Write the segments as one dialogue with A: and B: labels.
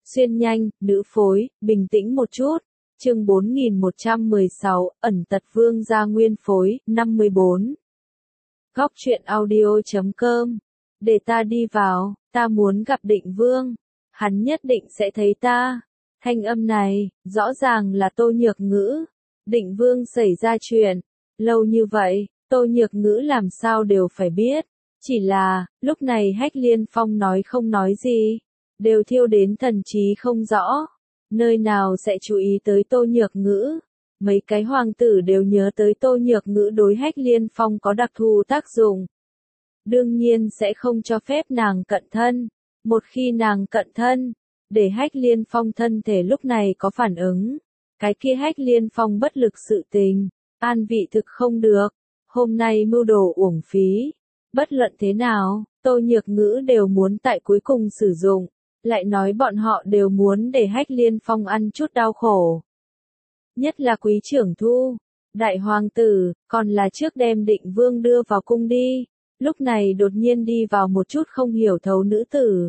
A: Xuyên nhanh, nữ phối, bình tĩnh một chút. Chương 4116, ẩn tật vương gia nguyên phối, 54. Góc truyện audio.com. Để ta đi vào, ta muốn gặp Định Vương. Hắn nhất định sẽ thấy ta. Thanh âm này, rõ ràng là Tô Nhược Ngữ. Định Vương xảy ra chuyện. Lâu như vậy, Tô Nhược Ngữ làm sao đều phải biết. Chỉ là, lúc này Hách Liên Phong nói không nói gì. Đều thiêu đến thần trí không rõ. Nơi nào sẽ chú ý tới Tô Nhược Ngữ. Mấy cái hoàng tử đều nhớ tới Tô Nhược Ngữ đối Hách Liên Phong có đặc thù tác dụng. Đương nhiên sẽ không cho phép nàng cận thân. Một khi nàng cận thân, để Hách Liên Phong thân thể lúc này có phản ứng. Cái kia Hách Liên Phong bất lực sự tình, an vị thực không được. Hôm nay mưu đồ uổng phí. Bất luận thế nào, Tô Nhược Ngữ đều muốn tại cuối cùng sử dụng. Lại nói bọn họ đều muốn để Hách Liên Phong ăn chút đau khổ. Nhất là Quý Trưởng Thu, đại hoàng tử, còn là trước đem Định Vương đưa vào cung đi. Lúc này đột nhiên đi vào một chút không hiểu thấu nữ tử.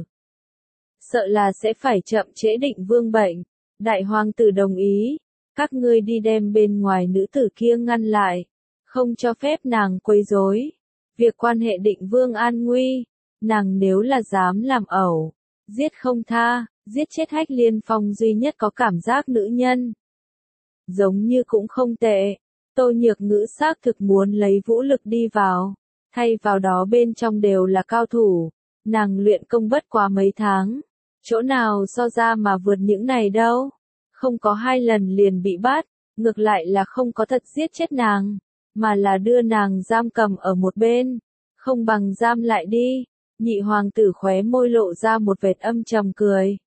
A: Sợ là sẽ phải chậm trễ Định Vương bệnh. Đại hoàng tử đồng ý. Các ngươi đi đem bên ngoài nữ tử kia ngăn lại. Không cho phép nàng quấy rối. Việc quan hệ Định Vương an nguy. Nàng nếu là dám làm ẩu. Giết không tha, giết chết Hách Liên Phong duy nhất có cảm giác nữ nhân. Giống như cũng không tệ. Tô Nhược Ngữ xác thực muốn lấy vũ lực đi vào. Thay vào đó bên trong đều là cao thủ. Nàng luyện công bất quá mấy tháng. Chỗ nào so ra mà vượt những này đâu. Không có 2 lần liền bị bắt. Ngược lại là không có thật giết chết nàng. Mà là đưa nàng giam cầm ở một bên. Không bằng giam lại đi. Nhị hoàng tử khóe môi lộ ra một vệt âm trầm cười.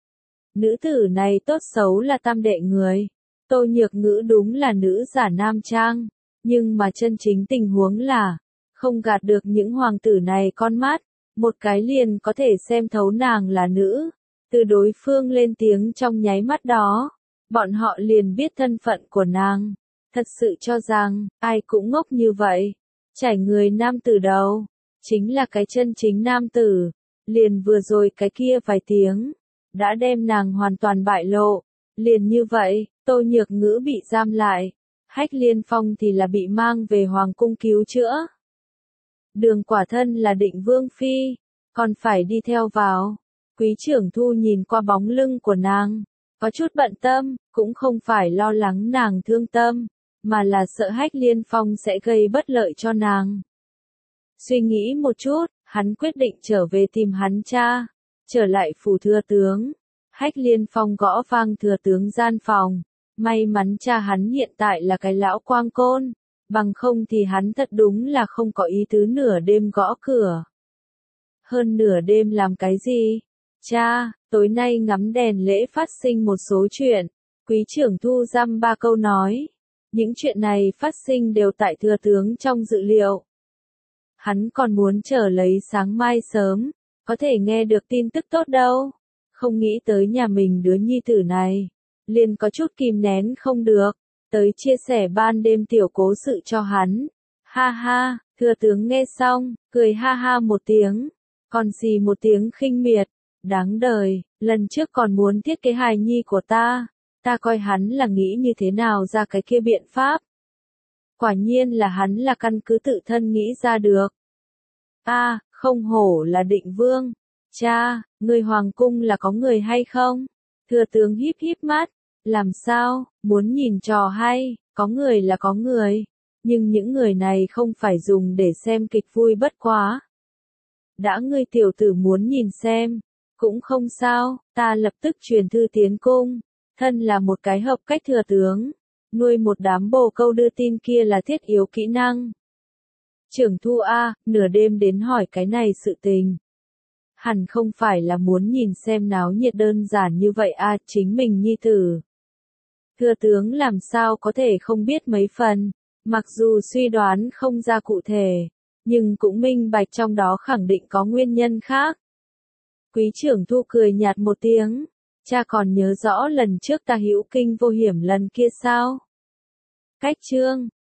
A: Nữ tử này tốt xấu là tam đệ người. Tô Nhược Ngữ đúng là nữ giả nam trang. Nhưng mà chân chính tình huống là, không gạt được những hoàng tử này con mắt. Một cái liền có thể xem thấu nàng là nữ. Từ đối phương lên tiếng trong nháy mắt đó, bọn họ liền biết thân phận của nàng. Thật sự cho rằng, ai cũng ngốc như vậy. Chảy người nam tử đầu. Chính là cái chân chính nam tử, liền vừa rồi cái kia vài tiếng, đã đem nàng hoàn toàn bại lộ. Liền như vậy, Tô Nhược Ngữ bị giam lại, Hách Liên Phong thì là bị mang về hoàng cung cứu chữa. Đường quả thân là Định Vương phi, còn phải đi theo vào. Quý Trưởng Thu nhìn qua bóng lưng của nàng, có chút bận tâm, cũng không phải lo lắng nàng thương tâm, mà là sợ Hách Liên Phong sẽ gây bất lợi cho nàng. Suy nghĩ một chút, hắn quyết định trở về tìm hắn cha. Trở lại phủ thừa tướng. Hách Liên Phong gõ vang thừa tướng gian phòng. May mắn cha hắn hiện tại là cái lão quang côn. Bằng không thì hắn thật đúng là không có ý tứ nửa đêm gõ cửa. Hơn nửa đêm làm cái gì? Cha, tối nay ngắm đèn lễ phát sinh một số chuyện. Quý Trưởng Thu dăm 3 câu nói. Những chuyện này phát sinh đều tại thừa tướng trong dự liệu. Hắn còn muốn chờ lấy sáng mai sớm, có thể nghe được tin tức tốt đâu. Không nghĩ tới nhà mình đứa nhi tử này, liền có chút kìm nén không được, tới chia sẻ ban đêm tiểu cố sự cho hắn. Ha ha, thừa tướng nghe xong, cười ha ha một tiếng, còn gì một tiếng khinh miệt, đáng đời, lần trước còn muốn thiết kế hài nhi của ta coi hắn là nghĩ như thế nào ra cái kia biện pháp. Quả nhiên là hắn là căn cứ tự thân nghĩ ra được. Không hổ là Định Vương. Cha, người hoàng cung là có người hay không? Thừa tướng híp híp mắt. Làm sao, muốn nhìn trò hay, có người là có người. Nhưng những người này không phải dùng để xem kịch vui bất quá. Đã ngươi tiểu tử muốn nhìn xem, cũng không sao, ta lập tức truyền thư tiến cung. Thân là một cái hợp cách thừa tướng. Nuôi một đám bồ câu đưa tin kia là thiết yếu kỹ năng. Trưởng Thu nửa đêm đến hỏi cái này sự tình. Hẳn không phải là muốn nhìn xem náo nhiệt đơn giản như vậy chính mình nhi tử. Thừa tướng làm sao có thể không biết mấy phần, mặc dù suy đoán không ra cụ thể, nhưng cũng minh bạch trong đó khẳng định có nguyên nhân khác. Quý Trưởng Thu cười nhạt một tiếng, cha còn nhớ rõ lần trước ta hữu kinh vô hiểm lần kia sao? Cách chương